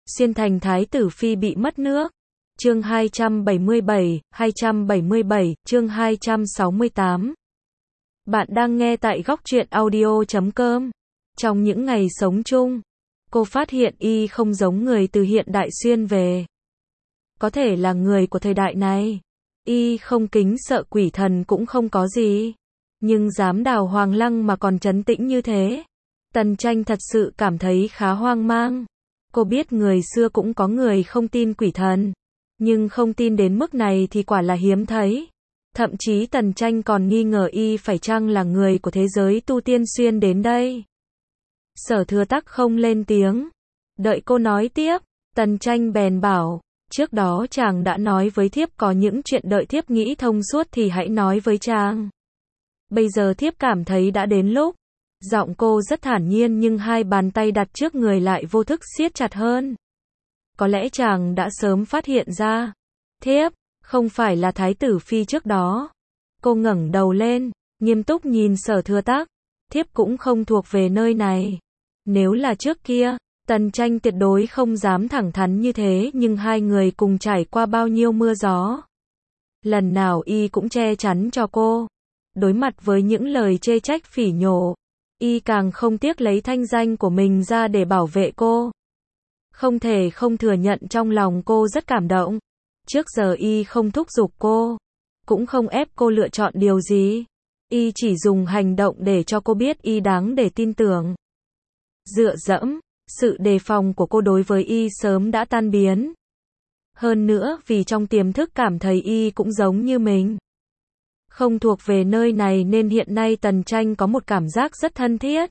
Xuyên thành thái tử phi bị mất nước. Chương 277, chương 268. Bạn đang nghe tại góc truyện audio.com. Trong những ngày sống chung, cô phát hiện y không giống người từ hiện đại xuyên về. Có thể là người của thời đại này. Y không kính sợ quỷ thần cũng không có gì. Nhưng dám đào hoàng lăng mà còn trấn tĩnh như thế. Tần Tranh thật sự cảm thấy khá hoang mang. Cô biết người xưa cũng có người không tin quỷ thần. Nhưng không tin đến mức này thì quả là hiếm thấy. Thậm chí Tần Tranh còn nghi ngờ y phải chăng là người của thế giới tu tiên xuyên đến đây. Sở Thừa Tắc không lên tiếng. Đợi cô nói tiếp, Tần Tranh bèn bảo, trước đó chàng đã nói với thiếp có những chuyện đợi thiếp nghĩ thông suốt thì hãy nói với chàng. Bây giờ thiếp cảm thấy đã đến lúc. Giọng cô rất thản nhiên nhưng hai bàn tay đặt trước người lại vô thức siết chặt hơn. Có lẽ chàng đã sớm phát hiện ra. Thiếp, không phải là thái tử phi trước đó. Cô ngẩng đầu lên, nghiêm túc nhìn Sở Thừa Tắc. Thiếp cũng không thuộc về nơi này. Nếu là trước kia, Tần Tranh tuyệt đối không dám thẳng thắn như thế, nhưng hai người cùng trải qua bao nhiêu mưa gió. Lần nào y cũng che chắn cho cô. Đối mặt với những lời chê trách phỉ nhổ, y càng không tiếc lấy thanh danh của mình ra để bảo vệ cô. Không thể không thừa nhận trong lòng cô rất cảm động. Trước giờ y không thúc giục cô, cũng không ép cô lựa chọn điều gì. Y chỉ dùng hành động để cho cô biết y đáng để tin tưởng. Dựa dẫm, sự đề phòng của cô đối với y sớm đã tan biến. Hơn nữa vì trong tiềm thức cảm thấy y cũng giống như mình. Không thuộc về nơi này nên hiện nay Tần Tranh có một cảm giác rất thân thiết.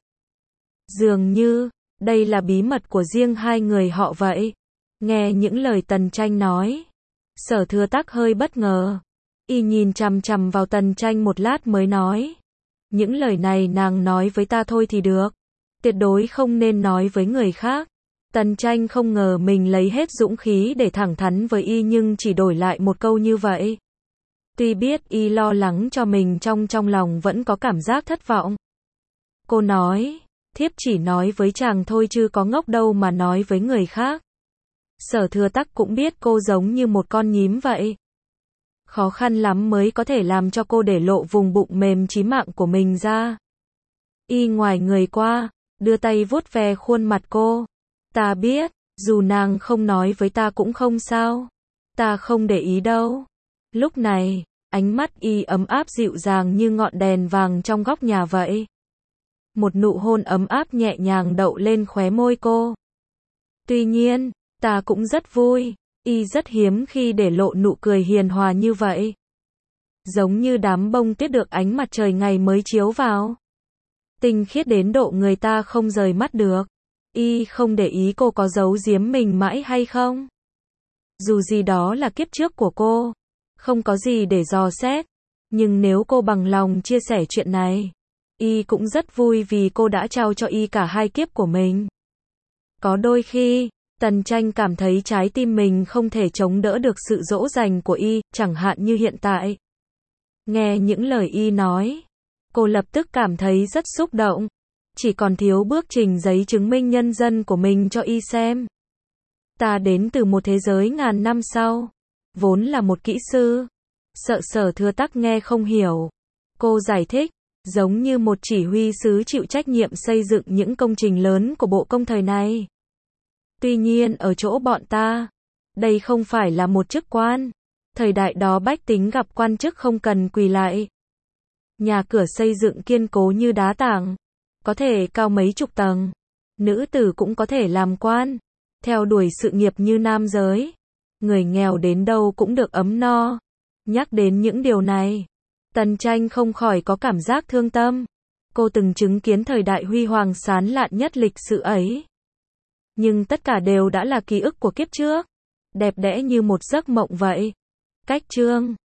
Dường như, đây là bí mật của riêng hai người họ vậy. Nghe những lời Tần Tranh nói, Sở Thừa Tắc hơi bất ngờ. Y nhìn chằm chằm vào Tần Tranh một lát mới nói. Những lời này nàng nói với ta thôi thì được. Tuyệt đối không nên nói với người khác. Tần Tranh không ngờ mình lấy hết dũng khí để thẳng thắn với y nhưng chỉ đổi lại một câu như vậy. Tuy biết y lo lắng cho mình trong lòng vẫn có cảm giác thất vọng. Cô nói, thiếp chỉ nói với chàng thôi chứ có ngốc đâu mà nói với người khác. Sở Thừa Tắc cũng biết cô giống như một con nhím vậy. Khó khăn lắm mới có thể làm cho cô để lộ vùng bụng mềm chí mạng của mình ra. Y ngoài người qua, đưa tay vuốt ve khuôn mặt cô. Ta biết, dù nàng không nói với ta cũng không sao. Ta không để ý đâu. Lúc này, ánh mắt y ấm áp dịu dàng như ngọn đèn vàng trong góc nhà vậy. Một nụ hôn ấm áp nhẹ nhàng đậu lên khóe môi cô. Tuy nhiên, ta cũng rất vui. Y rất hiếm khi để lộ nụ cười hiền hòa như vậy. Giống như đám bông tuyết được ánh mặt trời ngày mới chiếu vào. Tinh khiết đến độ người ta không rời mắt được. Y không để ý cô có giấu giếm mình mãi hay không. Dù gì đó là kiếp trước của cô. Không có gì để dò xét. Nhưng nếu cô bằng lòng chia sẻ chuyện này, y cũng rất vui vì cô đã trao cho y cả hai kiếp của mình. Có đôi khi, Tần Tranh cảm thấy trái tim mình không thể chống đỡ được sự dỗ dành của y, chẳng hạn như hiện tại. Nghe những lời y nói, cô lập tức cảm thấy rất xúc động. Chỉ còn thiếu bước trình giấy chứng minh nhân dân của mình cho y xem. Ta đến từ một thế giới ngàn năm sau. Vốn là một kỹ sư. Sợ Sở Thừa Tắc nghe không hiểu. Cô giải thích, giống như một chỉ huy sứ chịu trách nhiệm xây dựng những công trình lớn của bộ công thời này. Tuy nhiên ở chỗ bọn ta, đây không phải là một chức quan. Thời đại đó bách tính gặp quan chức không cần quỳ lại. Nhà cửa xây dựng kiên cố như đá tảng, có thể cao mấy chục tầng. Nữ tử cũng có thể làm quan, theo đuổi sự nghiệp như nam giới. Người nghèo đến đâu cũng được ấm no. Nhắc đến những điều này, Tần Tranh không khỏi có cảm giác thương tâm. Cô từng chứng kiến thời đại huy hoàng sáng lạn nhất lịch sử ấy. Nhưng tất cả đều đã là ký ức của kiếp trước. Đẹp đẽ như một giấc mộng vậy. Cách chương